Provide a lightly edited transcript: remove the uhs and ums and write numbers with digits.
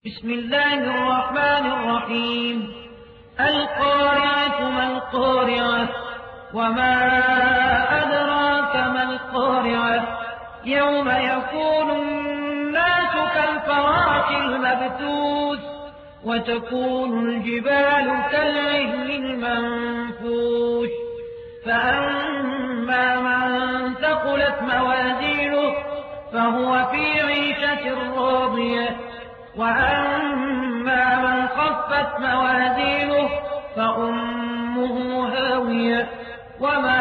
بسم الله الرحمن الرحيم القارعة ما القارعة وما أدراك ما القارعة يوم يكون الناس كالفراش المبثوث وتكون الجبال كالعهن المنفوش فأما من ثقلت موازينه فهو في عيشة راضية وأما من خفت موازينه فأمه هاوية وما